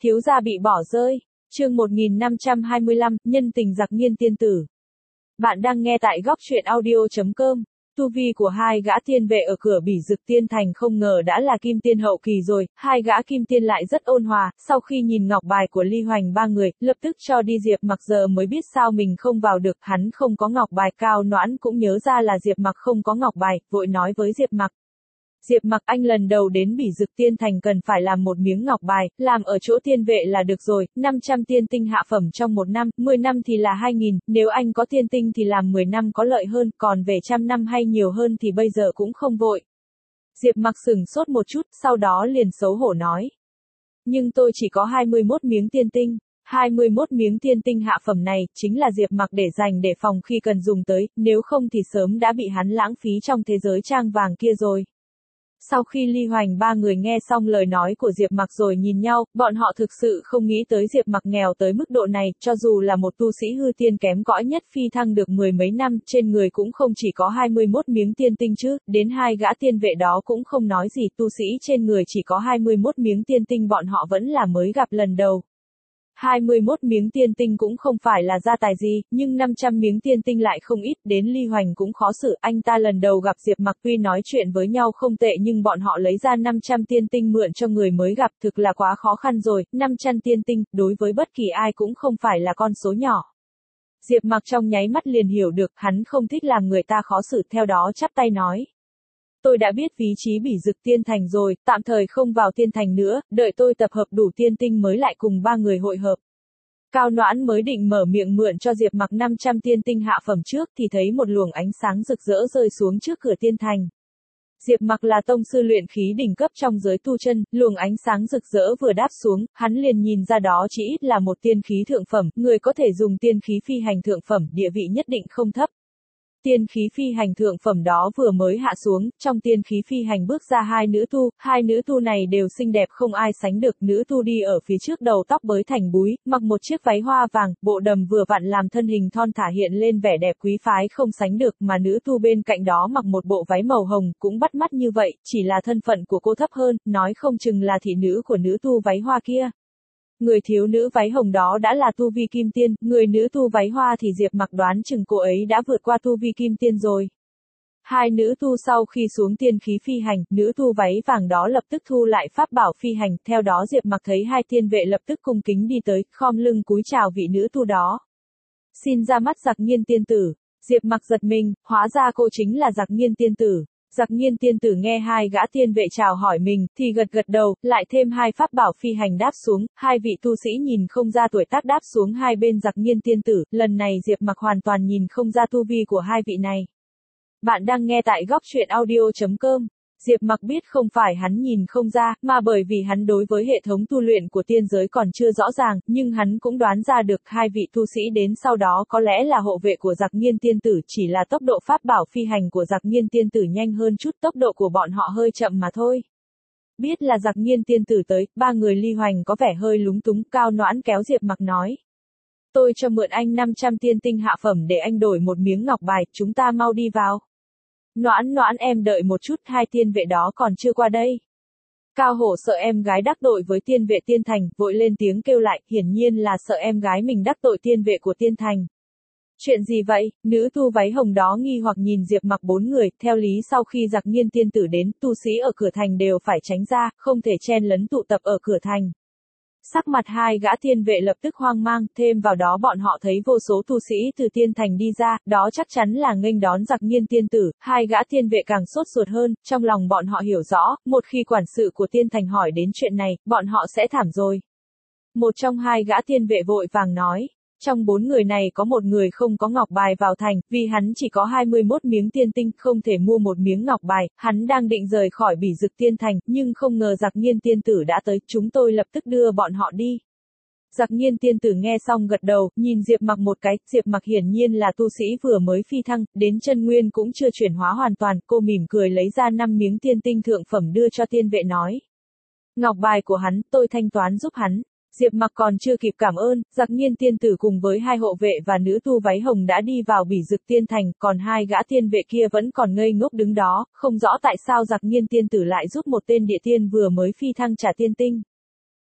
Thiếu gia bị bỏ rơi. Chương 1525, nhân tình giặc nghiên tiên tử. Bạn đang nghe tại góc truyện audio.com. Tu vi của hai gã tiên vệ ở cửa Bỉ Dực Tiên Thành không ngờ đã là kim tiên hậu kỳ rồi, hai gã kim tiên lại rất ôn hòa, sau khi nhìn ngọc bài của Ly Hoành ba người, lập tức cho đi. Diệp Mặc giờ mới biết sao mình không vào được, hắn không có ngọc bài. Cao Noãn cũng nhớ ra là Diệp Mặc không có ngọc bài, vội nói với Diệp Mặc. Diệp Mặc, anh lần đầu đến Bỉ Dực Tiên Thành cần phải làm một miếng ngọc bài, làm ở chỗ tiên vệ là được rồi, 500 tiên tinh hạ phẩm trong 1 năm, 10 năm thì là 2.000, nếu anh có tiên tinh thì làm 10 năm có lợi hơn, còn về trăm năm hay nhiều hơn thì bây giờ cũng không vội. Diệp Mặc sửng sốt một chút, sau đó liền xấu hổ nói. Nhưng tôi chỉ có 21 miếng tiên tinh. 21 miếng tiên tinh hạ phẩm này, chính là Diệp Mặc để dành để phòng khi cần dùng tới, nếu không thì sớm đã bị hắn lãng phí trong thế giới trang vàng kia rồi. Sau khi Ly Hoành ba người nghe xong lời nói của Diệp Mặc rồi nhìn nhau, bọn họ thực sự không nghĩ tới Diệp Mặc nghèo tới mức độ này, cho dù là một tu sĩ hư tiên kém cỏi nhất phi thăng được 10 mấy năm, trên người cũng không chỉ có 21 miếng tiên tinh chứ, đến hai gã tiên vệ đó cũng không nói gì, tu sĩ trên người chỉ có 21 miếng tiên tinh bọn họ vẫn là mới gặp lần đầu. 21 miếng tiên tinh cũng không phải là gia tài gì, nhưng 500 miếng tiên tinh lại không ít, đến Ly Hoành cũng khó xử, anh ta lần đầu gặp Diệp Mặc tuy nói chuyện với nhau không tệ nhưng bọn họ lấy ra 500 tiên tinh mượn cho người mới gặp thực là quá khó khăn rồi, 500 tiên tinh, đối với bất kỳ ai cũng không phải là con số nhỏ. Diệp Mặc trong nháy mắt liền hiểu được, hắn không thích làm người ta khó xử, theo đó chắp tay nói. Tôi đã biết vị trí Bỉ Dực Tiên Thành rồi, tạm thời không vào Tiên Thành nữa, đợi tôi tập hợp đủ tiên tinh mới lại cùng ba người hội hợp. Cao Noãn mới định mở miệng mượn cho Diệp Mặc 500 tiên tinh hạ phẩm trước thì thấy một luồng ánh sáng rực rỡ rơi xuống trước cửa Tiên Thành. Diệp Mặc là tông sư luyện khí đỉnh cấp trong giới tu chân, luồng ánh sáng rực rỡ vừa đáp xuống, hắn liền nhìn ra đó chỉ ít là một tiên khí thượng phẩm, người có thể dùng tiên khí phi hành thượng phẩm, địa vị nhất định không thấp. Tiên khí phi hành thượng phẩm đó vừa mới hạ xuống, trong tiên khí phi hành bước ra hai nữ tu này đều xinh đẹp không ai sánh được, nữ tu đi ở phía trước đầu tóc bới thành búi, mặc một chiếc váy hoa vàng, bộ đầm vừa vặn làm thân hình thon thả hiện lên vẻ đẹp quý phái không sánh được, mà nữ tu bên cạnh đó mặc một bộ váy màu hồng, cũng bắt mắt như vậy, chỉ là thân phận của cô thấp hơn, nói không chừng là thị nữ của nữ tu váy hoa kia. Người thiếu nữ váy hồng đó đã là tu vi kim tiên, người nữ tu váy hoa thì Diệp Mặc đoán chừng cô ấy đã vượt qua tu vi kim tiên rồi. Hai nữ tu sau khi xuống tiên khí phi hành, nữ tu váy vàng đó lập tức thu lại pháp bảo phi hành, theo đó Diệp Mặc thấy hai tiên vệ lập tức cung kính đi tới, khom lưng cúi chào vị nữ tu đó. Xin ra mắt giặc nghiên tiên tử. Diệp Mặc giật mình, hóa ra cô chính là giặc nghiên tiên tử. Giặc nghiên tiên tử nghe hai gã tiên vệ chào hỏi mình, thì gật gật đầu, lại thêm hai pháp bảo phi hành đáp xuống, hai vị tu sĩ nhìn không ra tuổi tác đáp xuống hai bên giặc nghiên tiên tử, lần này Diệp Mặc hoàn toàn nhìn không ra tu vi của hai vị này. Bạn đang nghe tại góc truyện audio.com. Diệp Mặc biết không phải hắn nhìn không ra, mà bởi vì hắn đối với hệ thống tu luyện của tiên giới còn chưa rõ ràng, nhưng hắn cũng đoán ra được hai vị tu sĩ đến sau đó có lẽ là hộ vệ của giặc nghiên tiên tử, chỉ là tốc độ pháp bảo phi hành của giặc nghiên tiên tử nhanh hơn chút, tốc độ của bọn họ hơi chậm mà thôi. Biết là giặc nghiên tiên tử tới, ba người Ly Hoành có vẻ hơi lúng túng, Cao Noãn kéo Diệp Mặc nói. Tôi cho mượn anh 500 tiên tinh hạ phẩm để anh đổi một miếng ngọc bài, chúng ta mau đi vào. Noãn em đợi một chút, hai tiên vệ đó còn chưa qua đây. Cao Hổ sợ em gái đắc tội với tiên vệ Tiên Thành, vội lên tiếng kêu lại, hiển nhiên là sợ em gái mình đắc tội tiên vệ của Tiên Thành. Chuyện gì vậy? Nữ tu váy hồng đó nghi hoặc nhìn Diệp Mặc bốn người, theo lý sau khi giặc nghiên tiên tử đến, tu sĩ ở cửa thành đều phải tránh ra, không thể chen lấn tụ tập ở cửa thành. Sắc mặt hai gã tiên vệ lập tức hoang mang, thêm vào đó bọn họ thấy vô số tu sĩ từ Tiên Thành đi ra, đó chắc chắn là nghênh đón giặc nghiên tiên tử, hai gã tiên vệ càng sốt ruột hơn, trong lòng bọn họ hiểu rõ, một khi quản sự của Tiên Thành hỏi đến chuyện này, bọn họ sẽ thảm rồi. Một trong hai gã tiên vệ vội vàng nói. Trong 4 người này có một người không có ngọc bài vào thành, vì hắn chỉ có 21 miếng tiên tinh, không thể mua một miếng ngọc bài, hắn đang định rời khỏi Bỉ Dực Tiên Thành, nhưng không ngờ giặc nghiên tiên tử đã tới, chúng tôi lập tức đưa bọn họ đi. Giặc nghiên tiên tử nghe xong gật đầu, nhìn Diệp Mặc một cái, Diệp Mặc hiển nhiên là tu sĩ vừa mới phi thăng, đến chân nguyên cũng chưa chuyển hóa hoàn toàn, cô mỉm cười lấy ra 5 miếng tiên tinh thượng phẩm đưa cho tiên vệ nói. Ngọc bài của hắn, tôi thanh toán giúp hắn. Diệp Mặc còn chưa kịp cảm ơn, giặc nghiên tiên tử cùng với hai hộ vệ và nữ tu váy hồng đã đi vào Bỉ Dực Tiên Thành, còn hai gã tiên vệ kia vẫn còn ngây ngốc đứng đó, không rõ tại sao giặc nghiên tiên tử lại giúp một tên địa tiên vừa mới phi thăng trả tiên tinh.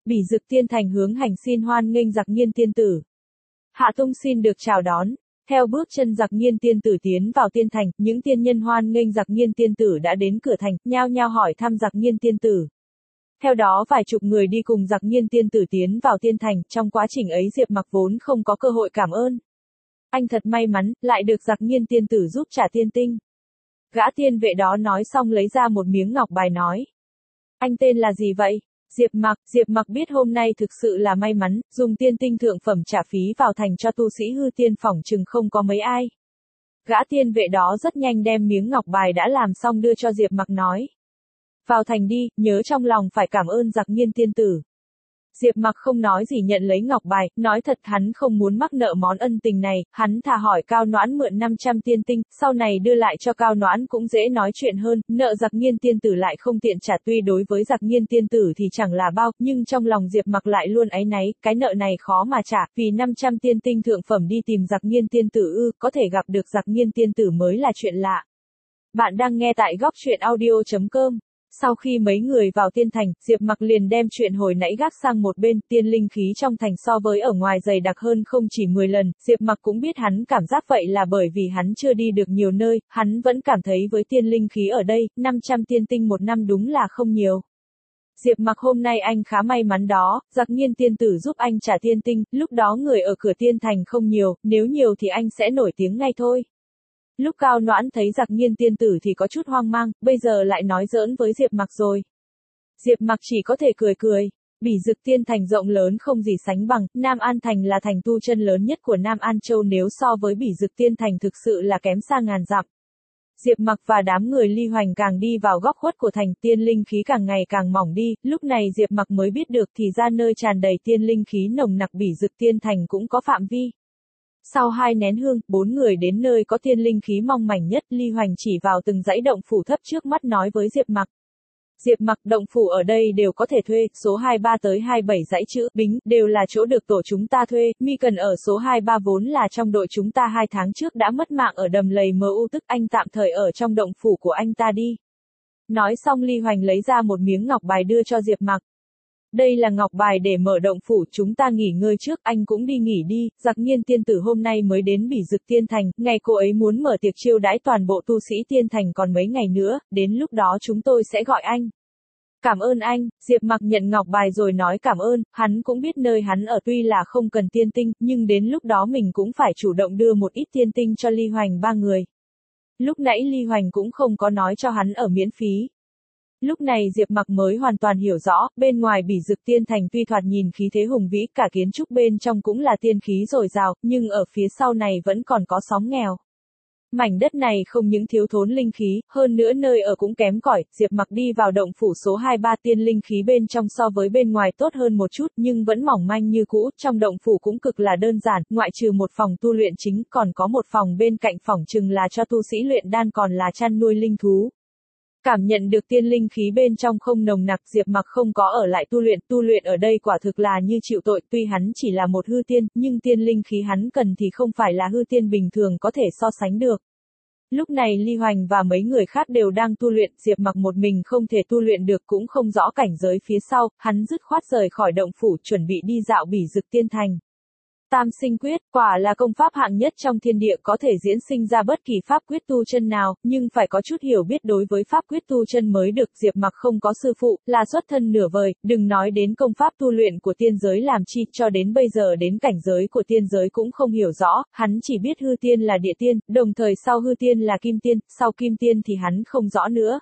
Bỉ Dực Tiên Thành hướng hành xin hoan nghênh Giặc Nghiên tiên tử. Hạ Tung xin được chào đón. Theo bước chân Giặc Nghiên tiên tử tiến vào tiên thành, những tiên nhân hoan nghênh Giặc Nghiên tiên tử đã đến cửa thành, nhao nhao hỏi thăm Giặc Nghiên tiên tử. Theo đó vài chục người đi cùng Giặc Nghiên tiên tử tiến vào tiên thành, trong quá trình ấy Diệp Mặc vốn không có cơ hội cảm ơn. Anh thật may mắn, lại được Giặc Nghiên tiên tử giúp trả tiên tinh. Gã tiên vệ đó nói xong lấy ra một miếng ngọc bài nói. Anh tên là gì vậy? Diệp Mặc biết hôm nay thực sự là may mắn, dùng tiên tinh thượng phẩm trả phí vào thành cho tu sĩ hư tiên phỏng chừng không có mấy ai. Gã tiên vệ đó rất nhanh đem miếng ngọc bài đã làm xong đưa cho Diệp Mặc nói. Vào thành đi, nhớ trong lòng phải cảm ơn Giặc Nghiên tiên tử. Diệp Mặc không nói gì nhận lấy ngọc bài, nói thật hắn không muốn mắc nợ món ân tình này, hắn thà hỏi Cao Noãn mượn 500 tiên tinh, sau này đưa lại cho Cao Noãn cũng dễ nói chuyện hơn, nợ Giặc Nghiên tiên tử lại không tiện trả tuy đối với Giặc Nghiên tiên tử thì chẳng là bao, nhưng trong lòng Diệp Mặc lại luôn áy náy, cái nợ này khó mà trả, vì 500 tiên tinh thượng phẩm đi tìm Giặc Nghiên tiên tử có thể gặp được Giặc Nghiên tiên tử mới là chuyện lạ. Bạn đang nghe tại góc truyện audio.com. Sau khi mấy người vào tiên thành, Diệp Mặc liền đem chuyện hồi nãy gác sang một bên, tiên linh khí trong thành so với ở ngoài dày đặc hơn không chỉ 10 lần, Diệp Mặc cũng biết hắn cảm giác vậy là bởi vì hắn chưa đi được nhiều nơi, hắn vẫn cảm thấy với tiên linh khí ở đây, 500 tiên tinh một năm đúng là không nhiều. Diệp Mặc hôm nay anh khá may mắn đó, Giặc Nghiên tiên tử giúp anh trả tiên tinh, lúc đó người ở cửa tiên thành không nhiều, nếu nhiều thì anh sẽ nổi tiếng ngay thôi. Lúc Cao Noãn thấy Giặc Nghiên tiên tử thì có chút hoang mang, bây giờ lại nói giỡn với Diệp Mặc rồi. Diệp Mặc chỉ có thể cười cười. Bỉ Dực Tiên Thành rộng lớn không gì sánh bằng, Nam An Thành là thành tu chân lớn nhất của Nam An Châu nếu so với Bỉ Dực Tiên Thành thực sự là kém xa ngàn dặm. Diệp Mặc và đám người Ly Hoành càng đi vào góc khuất của thành, tiên linh khí càng ngày càng mỏng đi, lúc này Diệp Mặc mới biết được thì ra nơi tràn đầy tiên linh khí nồng nặc Bỉ Dực Tiên Thành cũng có phạm vi. Sau 2 nén hương, 4 người đến nơi có tiên linh khí mong mảnh nhất, Ly Hoành chỉ vào từng dãy động phủ thấp trước mắt nói với Diệp Mặc. Diệp Mặc, động phủ ở đây đều có thể thuê, số 23 tới 27 dãy chữ Bính đều là chỗ được tổ chúng ta thuê, Mi Cần ở số 23 vốn là trong đội chúng ta 2 tháng trước đã mất mạng ở đầm lầy MU, tức anh tạm thời ở trong động phủ của anh ta đi. Nói xong Ly Hoành lấy ra một miếng ngọc bài đưa cho Diệp Mặc. Đây là ngọc bài để mở động phủ, chúng ta nghỉ ngơi trước, anh cũng đi nghỉ đi, Giặc Nghiên tiên tử hôm nay mới đến Bỉ Dực Tiên Thành, ngày cô ấy muốn mở tiệc chiêu đãi toàn bộ tu sĩ Tiên Thành còn mấy ngày nữa, đến lúc đó chúng tôi sẽ gọi anh. Cảm ơn anh, Diệp Mặc nhận ngọc bài rồi nói cảm ơn, hắn cũng biết nơi hắn ở tuy là không cần tiên tinh, nhưng đến lúc đó mình cũng phải chủ động đưa một ít tiên tinh cho Ly Hoành 3 người. Lúc nãy Ly Hoành cũng không có nói cho hắn ở miễn phí. Lúc này Diệp Mặc mới hoàn toàn hiểu rõ, bên ngoài Bỉ Dực Tiên Thành tuy thoạt nhìn khí thế hùng vĩ, cả kiến trúc bên trong cũng là tiên khí dồi dào, nhưng ở phía sau này vẫn còn có xóm nghèo. Mảnh đất này không những thiếu thốn linh khí, hơn nữa nơi ở cũng kém cỏi, Diệp Mặc đi vào động phủ số 23 tiên linh khí bên trong so với bên ngoài tốt hơn một chút nhưng vẫn mỏng manh như cũ, trong động phủ cũng cực là đơn giản, ngoại trừ một phòng tu luyện chính còn có một phòng bên cạnh phỏng chừng là cho tu sĩ luyện đan còn là chăn nuôi linh thú. Cảm nhận được tiên linh khí bên trong không nồng nặc, Diệp Mặc không có ở lại tu luyện ở đây quả thực là như chịu tội, tuy hắn chỉ là một hư tiên, nhưng tiên linh khí hắn cần thì không phải là hư tiên bình thường có thể so sánh được. Lúc này Ly Hoành và mấy người khác đều đang tu luyện, Diệp Mặc một mình không thể tu luyện được cũng không rõ cảnh giới phía sau, hắn dứt khoát rời khỏi động phủ chuẩn bị đi dạo Bỉ Dực Tiên Thành. Tam sinh quyết, quả là công pháp hạng nhất trong thiên địa có thể diễn sinh ra bất kỳ pháp quyết tu chân nào, nhưng phải có chút hiểu biết đối với pháp quyết tu chân mới được. Diệp Mặc không có sư phụ, là xuất thân nửa vời, đừng nói đến công pháp tu luyện của tiên giới làm chi, cho đến bây giờ đến cảnh giới của tiên giới cũng không hiểu rõ, hắn chỉ biết hư tiên là địa tiên, đồng thời sau hư tiên là kim tiên, sau kim tiên thì hắn không rõ nữa.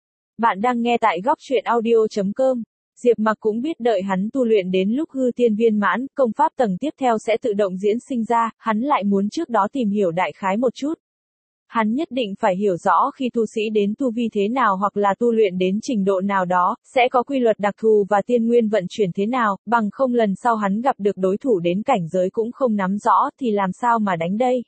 Bạn đang nghe tại góc truyện audio.com. Diệp Mặc cũng biết đợi hắn tu luyện đến lúc hư tiên viên mãn, công pháp tầng tiếp theo sẽ tự động diễn sinh ra, hắn lại muốn trước đó tìm hiểu đại khái một chút. Hắn nhất định phải hiểu rõ khi tu sĩ đến tu vi thế nào hoặc là tu luyện đến trình độ nào đó, sẽ có quy luật đặc thù và tiên nguyên vận chuyển thế nào, bằng không lần sau hắn gặp được đối thủ đến cảnh giới cũng không nắm rõ thì làm sao mà đánh đây.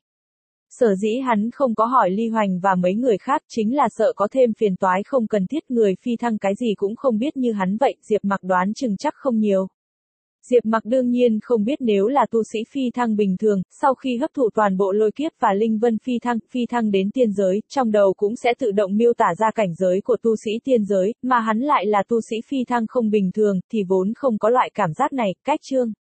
Sở dĩ hắn không có hỏi Ly Hoành và mấy người khác chính là sợ có thêm phiền toái không cần thiết, người phi thăng cái gì cũng không biết như hắn vậy, Diệp Mặc đoán chừng chắc không nhiều. Diệp Mặc đương nhiên không biết nếu là tu sĩ phi thăng bình thường, sau khi hấp thụ toàn bộ lôi kiếp và linh vân phi thăng đến tiên giới, trong đầu cũng sẽ tự động miêu tả ra cảnh giới của tu sĩ tiên giới, mà hắn lại là tu sĩ phi thăng không bình thường, thì vốn không có loại cảm giác này, cách chương.